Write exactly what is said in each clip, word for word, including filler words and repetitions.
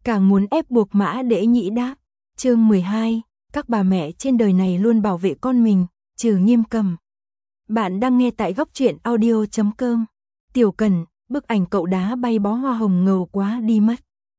càng muốn ép buộc Mã Đễ Nhĩ đáp. Chương mười hai, các bà mẹ trên đời này luôn bảo vệ con mình, trừ Nghiêm Cầm. Bạn đang nghe tại góc truyện audio chấm com. Tiểu Cần, bức ảnh cậu đá bay bó hoa hồng ngầu quá đi mất.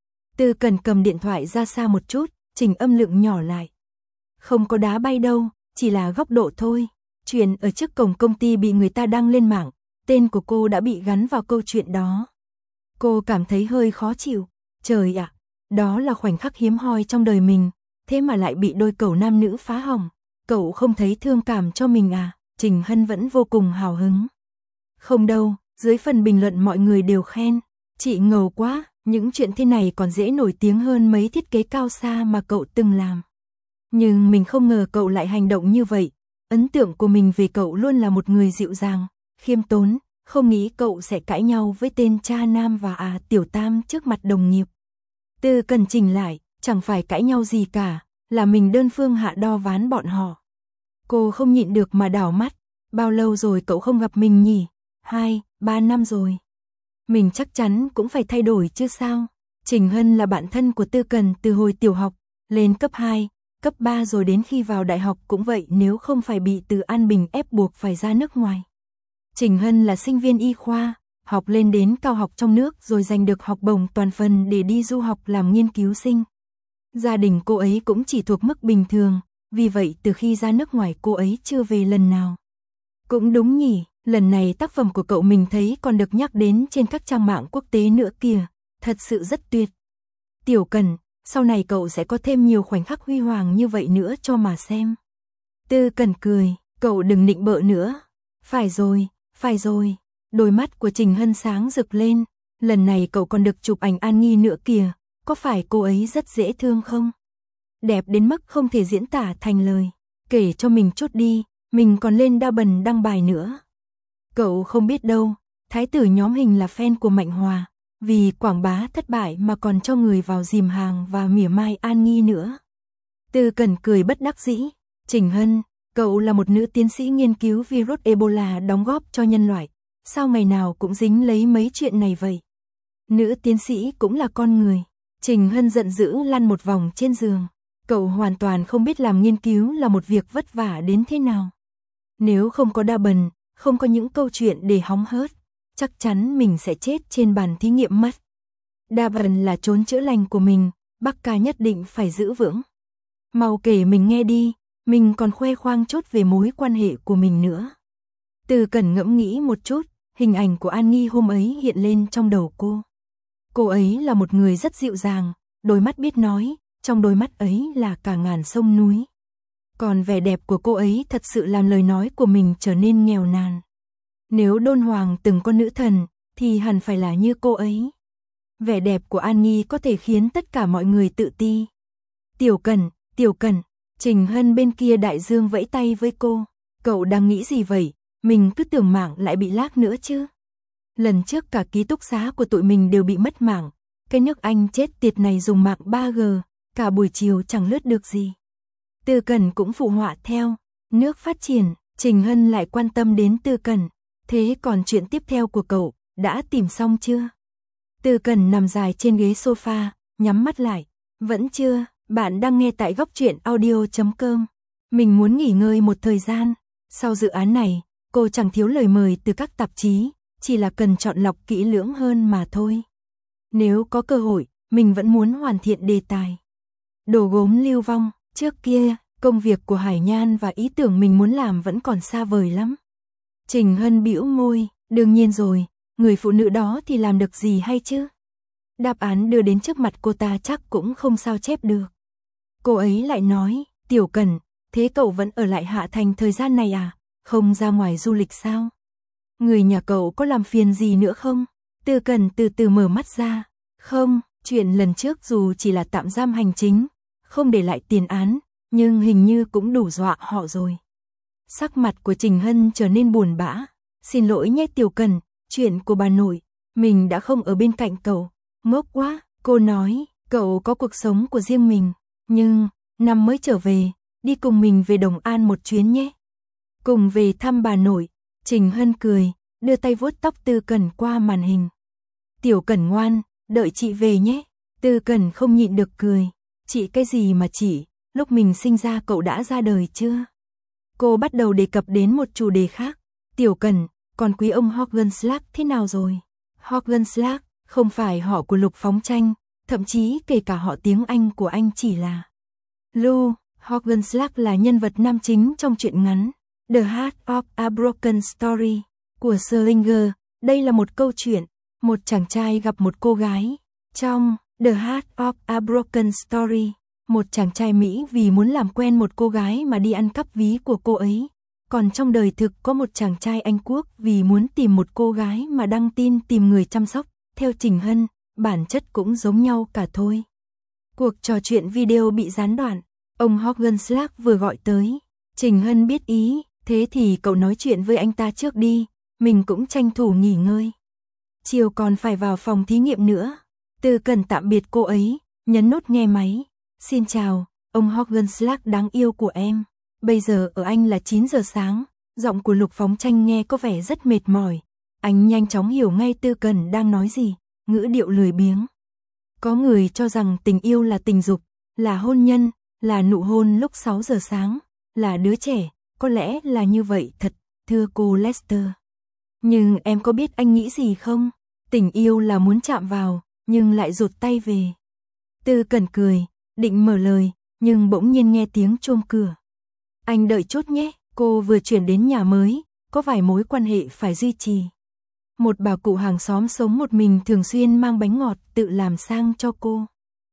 Tư Cần cầm điện thoại ra xa một chút, chỉnh âm lượng nhỏ lại. Không có đá bay đâu, chỉ là góc độ thôi. Chuyện ở trước cổng công ty bị người ta đăng lên mạng, tên của cô đã bị gắn vào câu chuyện đó. Cô cảm thấy hơi khó chịu. Trời ạ, đó là khoảnh khắc hiếm hoi trong đời mình, thế mà lại bị đôi cẩu nam nữ phá hỏng. Cậu không thấy thương cảm cho mình à? Trình Hân vẫn vô cùng hào hứng. Không đâu, dưới phần bình luận mọi người đều khen. Chị ngầu quá, những chuyện thế này còn dễ nổi tiếng hơn mấy thiết kế cao xa mà cậu từng làm. Nhưng mình không ngờ cậu lại hành động như vậy. Ấn tượng của mình về cậu luôn là một người dịu dàng, khiêm tốn, không nghĩ cậu sẽ cãi nhau với tên cha nam và à tiểu tam trước mặt đồng nghiệp. Tư Cần chỉnh lại, chẳng phải cãi nhau gì cả, là mình đơn phương hạ đo ván bọn họ. Cô không nhịn được mà đảo mắt, bao lâu rồi cậu không gặp mình nhỉ? Hai, ba năm rồi. Mình chắc chắn cũng phải thay đổi chứ sao? Trình Hân là bạn thân của Tư Cần từ hồi tiểu học, lên cấp hai, cấp ba rồi đến khi vào đại học cũng vậy nếu không phải bị Từ An Bình ép buộc phải ra nước ngoài. Trình Hân là sinh viên y khoa, học lên đến cao học trong nước rồi giành được học bổng toàn phần để đi du học làm nghiên cứu sinh. Gia đình cô ấy cũng chỉ thuộc mức bình thường, vì vậy từ khi ra nước ngoài cô ấy chưa về lần nào. Cũng đúng nhỉ, lần này tác phẩm của cậu mình thấy còn được nhắc đến trên các trang mạng quốc tế nữa kìa, thật sự rất tuyệt. Tiểu Cần, sau này cậu sẽ có thêm nhiều khoảnh khắc huy hoàng như vậy nữa cho mà xem. Tư Cần cười, cậu đừng nịnh bợ nữa. Phải rồi, phải rồi. Đôi mắt của Trình Hân sáng rực lên, lần này cậu còn được chụp ảnh An Nghi nữa kìa, có phải cô ấy rất dễ thương không? Đẹp đến mức không thể diễn tả thành lời, kể cho mình chút đi, mình còn lên đa bần đăng bài nữa. Cậu không biết đâu, thái tử nhóm hình là fan của Mạnh Hòa, vì quảng bá thất bại mà còn cho người vào dìm hàng và mỉa mai An Nghi nữa. Tư Cần cười bất đắc dĩ, Trình Hân, cậu là một nữ tiến sĩ nghiên cứu virus Ebola đóng góp cho nhân loại, sao ngày nào cũng dính lấy mấy chuyện này vậy? Nữ tiến sĩ cũng là con người. Trình Hân giận dữ lăn một vòng trên giường. Cậu hoàn toàn không biết làm nghiên cứu là một việc vất vả đến thế nào. Nếu không có đa bần, không có những câu chuyện để hóng hớt, chắc chắn mình sẽ chết trên bàn thí nghiệm mất. Đa bần là trốn chữa lành của mình, bác ca nhất định phải giữ vững. Mau kể mình nghe đi, mình còn khoe khoang chút về mối quan hệ của mình nữa. Từ Cần ngẫm nghĩ một chút, hình ảnh của An Nghi hôm ấy hiện lên trong đầu cô. Cô ấy là một người rất dịu dàng, đôi mắt biết nói, trong đôi mắt ấy là cả ngàn sông núi. Còn vẻ đẹp của cô ấy thật sự làm lời nói của mình trở nên nghèo nàn. Nếu Đôn Hoàng từng có nữ thần, thì hẳn phải là như cô ấy. Vẻ đẹp của An Nghi có thể khiến tất cả mọi người tự ti. Tiểu Cần, Tiểu Cần, Trình Hân bên kia đại dương vẫy tay với cô. Cậu đang nghĩ gì vậy? Mình cứ tưởng mạng lại bị lag nữa chứ. Lần trước cả ký túc xá của tụi mình đều bị mất mạng. Cái nước Anh chết tiệt này dùng mạng ba G, cả buổi chiều chẳng lướt được gì. Tư Cần cũng phụ họa theo. Nước phát triển, Trình Hân lại quan tâm đến Tư Cần. Thế còn chuyện tiếp theo của cậu, đã tìm xong chưa? Tư Cần nằm dài trên ghế sofa, nhắm mắt lại. Vẫn chưa, bạn đang nghe tại góc truyện audio chấm com. Mình muốn nghỉ ngơi một thời gian. Sau dự án này, cô chẳng thiếu lời mời từ các tạp chí, chỉ là cần chọn lọc kỹ lưỡng hơn mà thôi. Nếu có cơ hội, mình vẫn muốn hoàn thiện đề tài. Đồ gốm Lưu Vong, trước kia, công việc của Hải Nhan và ý tưởng mình muốn làm vẫn còn xa vời lắm. Trình Hân bĩu môi, đương nhiên rồi, người phụ nữ đó thì làm được gì hay chứ? Đáp án đưa đến trước mặt cô ta chắc cũng không sao chép được. Cô ấy lại nói, Tiểu Cần, thế cậu vẫn ở lại Hạ Thành thời gian này à? Không ra ngoài du lịch sao? Người nhà cậu có làm phiền gì nữa không? Tư Cần từ từ mở mắt ra. Không, chuyện lần trước dù chỉ là tạm giam hành chính, không để lại tiền án, nhưng hình như cũng đủ dọa họ rồi. Sắc mặt của Trình Hân trở nên buồn bã. Xin lỗi nhé Tiểu Cần, chuyện của bà nội, mình đã không ở bên cạnh cậu. Ngốc quá, cô nói, cậu có cuộc sống của riêng mình, nhưng, năm mới trở về, đi cùng mình về Đồng An một chuyến nhé. Cùng về thăm bà nội, Trình Hân cười, đưa tay vuốt tóc Tư Cần qua màn hình. Tiểu Cần ngoan, đợi chị về nhé. Tư Cẩn không nhịn được cười. Chị cái gì mà chị, lúc mình sinh ra cậu đã ra đời chưa? Cô bắt đầu đề cập đến một chủ đề khác. Tiểu Cẩn, còn quý ông Hogenslag thế nào rồi? Hogenslag không phải họ của Lục Phóng Tranh, thậm chí kể cả họ tiếng Anh của anh chỉ là Lou. Hogenslag là nhân vật nam chính trong truyện ngắn The Heart of a Broken Story của Salinger. Đây là một câu chuyện, một chàng trai gặp một cô gái. Trong The Heart of a Broken Story, một chàng trai Mỹ vì muốn làm quen một cô gái mà đi ăn cắp ví của cô ấy. Còn trong đời thực có một chàng trai Anh Quốc vì muốn tìm một cô gái mà đăng tin tìm người chăm sóc. Theo Trình Hân, bản chất cũng giống nhau cả thôi. Cuộc trò chuyện video bị gián đoạn. Ông Hogenslag vừa gọi tới. Trình Hân biết ý, thế thì cậu nói chuyện với anh ta trước đi, mình cũng tranh thủ nghỉ ngơi. Chiều còn phải vào phòng thí nghiệm nữa. Tư Cẩn tạm biệt cô ấy, nhấn nút nghe máy. Xin chào, ông Hogenslag đáng yêu của em. Bây giờ ở Anh là chín giờ sáng, giọng của Lục Phóng Tranh nghe có vẻ rất mệt mỏi. Anh nhanh chóng hiểu ngay Tư Cẩn đang nói gì, ngữ điệu lười biếng. Có người cho rằng tình yêu là tình dục, là hôn nhân, là nụ hôn lúc sáu giờ sáng, là đứa trẻ, có lẽ là như vậy thật, thưa cô Lester. Nhưng em có biết anh nghĩ gì không? Tình yêu là muốn chạm vào, nhưng lại rụt tay về. Tư Cẩn cười, định mở lời, nhưng bỗng nhiên nghe tiếng chuông cửa. Anh đợi chút nhé, cô vừa chuyển đến nhà mới, có vài mối quan hệ phải duy trì. Một bà cụ hàng xóm sống một mình thường xuyên mang bánh ngọt tự làm sang cho cô.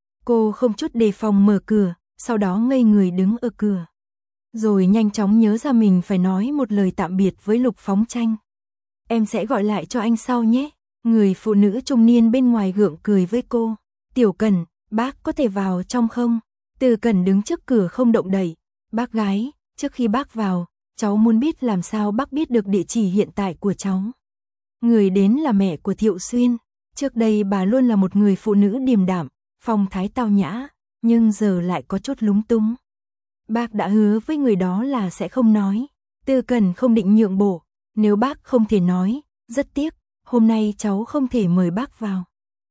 Cô không chút đề phòng mở cửa, sau đó ngây người đứng ở cửa. Rồi nhanh chóng nhớ ra mình phải nói một lời tạm biệt với Lục Phóng Tranh. Em sẽ gọi lại cho anh sau nhé. Người phụ nữ trung niên bên ngoài gượng cười với cô. Tiểu Cẩn, bác có thể vào trong không? Tư Cẩn đứng trước cửa không động đậy. Bác gái, trước khi bác vào, cháu muốn biết làm sao bác biết được địa chỉ hiện tại của cháu. Người đến là mẹ của Thiệu Xuyên. Trước đây bà luôn là một người phụ nữ điềm đạm, phong thái tao nhã, nhưng giờ lại có chút lúng túng. Bác đã hứa với người đó là sẽ không nói. Tư Cẩn không định nhượng bộ. Nếu bác không thể nói, rất tiếc, hôm nay cháu không thể mời bác vào.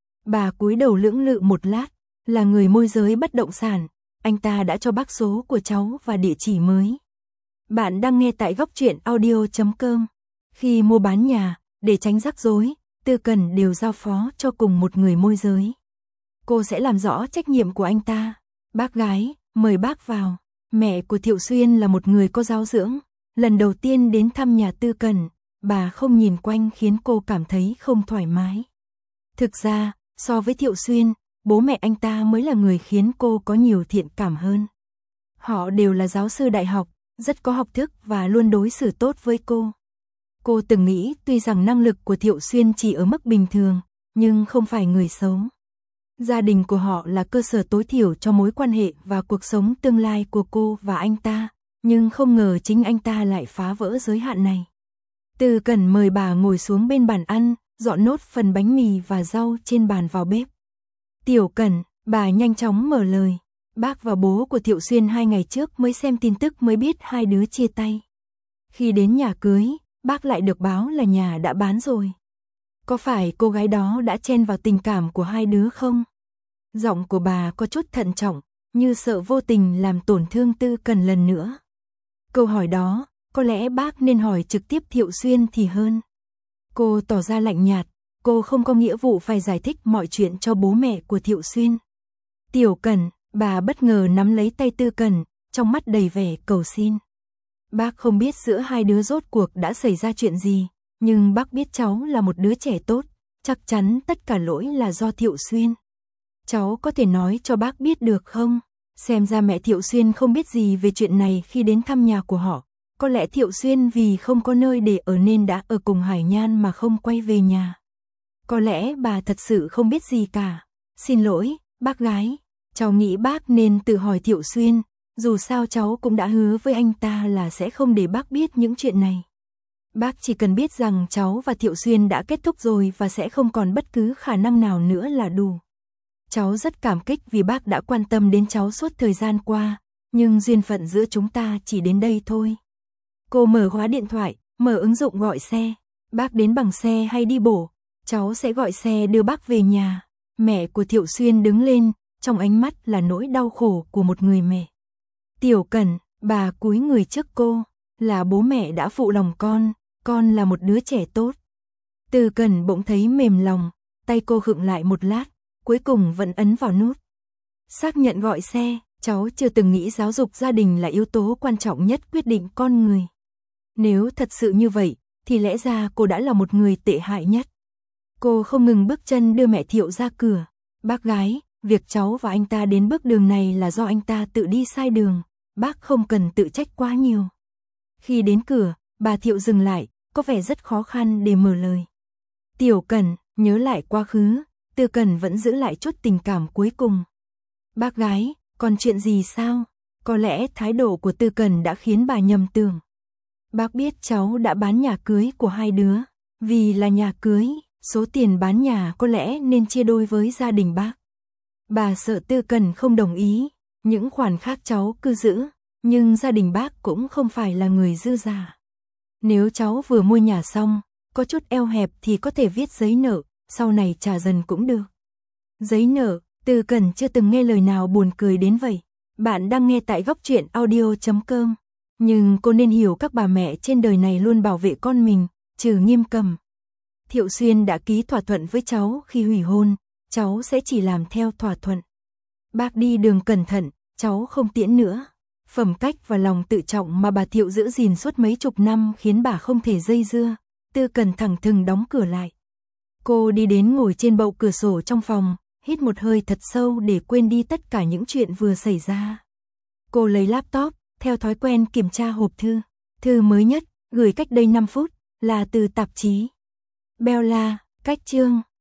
Bà cúi đầu lưỡng lự một lát, là người môi giới bất động sản, anh ta đã cho bác số của cháu và địa chỉ mới. Bạn đang nghe tại góc truyện audio chấm com. Khi mua bán nhà, để tránh rắc rối, Tư Cẩn đều giao phó cho cùng một người môi giới. Cô sẽ làm rõ trách nhiệm của anh ta. Bác gái, mời bác vào. Mẹ của Thiệu Xuyên là một người có giáo dưỡng. Lần đầu tiên đến thăm nhà Tư Cẩn, bà không nhìn quanh khiến cô cảm thấy không thoải mái. Thực ra, so với Thiệu Xuyên, bố mẹ anh ta mới là người khiến cô có nhiều thiện cảm hơn. Họ đều là giáo sư đại học, rất có học thức và luôn đối xử tốt với cô. Cô từng nghĩ tuy rằng năng lực của Thiệu Xuyên chỉ ở mức bình thường, nhưng không phải người xấu. Gia đình của họ là cơ sở tối thiểu cho mối quan hệ và cuộc sống tương lai của cô và anh ta, nhưng không ngờ chính anh ta lại phá vỡ giới hạn này. Tư Cẩn mời bà ngồi xuống bên bàn ăn, dọn nốt phần bánh mì và rau trên bàn vào bếp. Tiểu Cẩn, bà nhanh chóng mở lời. Bác và bố của Thiệu Xuyên hai ngày trước mới xem tin tức mới biết hai đứa chia tay. Khi đến nhà cưới, bác lại được báo là nhà đã bán rồi. Có phải cô gái đó đã chen vào tình cảm của hai đứa không? Giọng của bà có chút thận trọng, như sợ vô tình làm tổn thương Tư Cẩn lần nữa. Câu hỏi đó, có lẽ bác nên hỏi trực tiếp Thiệu Xuyên thì hơn. Cô tỏ ra lạnh nhạt, cô không có nghĩa vụ phải giải thích mọi chuyện cho bố mẹ của Thiệu Xuyên. Tiểu Cẩn, bà bất ngờ nắm lấy tay Tư Cẩn, trong mắt đầy vẻ cầu xin. Bác không biết giữa hai đứa rốt cuộc đã xảy ra chuyện gì, nhưng bác biết cháu là một đứa trẻ tốt, chắc chắn tất cả lỗi là do Thiệu Xuyên. Cháu có thể nói cho bác biết được không? Xem ra mẹ Thiệu Xuyên không biết gì về chuyện này khi đến thăm nhà của họ. Có lẽ Thiệu Xuyên vì không có nơi để ở nên đã ở cùng Hải Nhan mà không quay về nhà. Có lẽ bà thật sự không biết gì cả. Xin lỗi, bác gái. Cháu nghĩ bác nên tự hỏi Thiệu Xuyên. Dù sao cháu cũng đã hứa với anh ta là sẽ không để bác biết những chuyện này. Bác chỉ cần biết rằng cháu và Thiệu Xuyên đã kết thúc rồi và sẽ không còn bất cứ khả năng nào nữa là đủ. Cháu rất cảm kích vì bác đã quan tâm đến cháu suốt thời gian qua, nhưng duyên phận giữa chúng ta chỉ đến đây thôi. Cô mở khóa điện thoại, mở ứng dụng gọi xe. Bác đến bằng xe hay đi bộ? Cháu sẽ gọi xe đưa bác về nhà. Mẹ của Thiệu Xuyên đứng lên, trong ánh mắt là nỗi đau khổ của một người mẹ. Tiểu Cẩn, bà cúi người trước cô, là bố mẹ đã phụ lòng con, con là một đứa trẻ tốt. Từ Cẩn bỗng thấy mềm lòng, tay cô khựng lại một lát, cuối cùng vẫn ấn vào nút. Xác nhận gọi xe, cháu chưa từng nghĩ giáo dục gia đình là yếu tố quan trọng nhất quyết định con người. Nếu thật sự như vậy, thì lẽ ra cô đã là một người tệ hại nhất. Cô không ngừng bước chân đưa mẹ Thiệu ra cửa. Bác gái, việc cháu và anh ta đến bước đường này là do anh ta tự đi sai đường, bác không cần tự trách quá nhiều. Khi đến cửa, bà Thiệu dừng lại, có vẻ rất khó khăn để mở lời. Tiểu Cẩn, nhớ lại quá khứ, Từ Cẩn vẫn giữ lại chút tình cảm cuối cùng. Bác gái, còn chuyện gì sao? Có lẽ thái độ của Từ Cẩn đã khiến bà nhầm tưởng. Bác biết cháu đã bán nhà cưới của hai đứa. Vì là nhà cưới, số tiền bán nhà có lẽ nên chia đôi với gia đình bác. Bà sợ Từ Cẩn không đồng ý, những khoản khác cháu cứ giữ, nhưng gia đình bác cũng không phải là người dư giả. Nếu cháu vừa mua nhà xong, có chút eo hẹp thì có thể viết giấy nợ, sau này trả dần cũng được. Giấy nợ, Từ Cẩn chưa từng nghe lời nào buồn cười đến vậy. Bạn đang nghe tại góc truyện audio chấm com. Nhưng cô nên hiểu các bà mẹ trên đời này luôn bảo vệ con mình, trừ Nghiêm Cầm. Thiệu Xuyên đã ký thỏa thuận với cháu khi hủy hôn, cháu sẽ chỉ làm theo thỏa thuận. Bác đi đường cẩn thận, cháu không tiễn nữa. Phẩm cách và lòng tự trọng mà bà Thiệu giữ gìn suốt mấy chục năm khiến bà không thể dây dưa. Từ Cẩn thẳng thừng đóng cửa lại. Cô đi đến ngồi trên bậu cửa sổ trong phòng, hít một hơi thật sâu để quên đi tất cả những chuyện vừa xảy ra. Cô lấy laptop, theo thói quen kiểm tra hộp thư. Thư mới nhất, gửi cách đây năm phút, là từ tạp chí Bella, cách chương.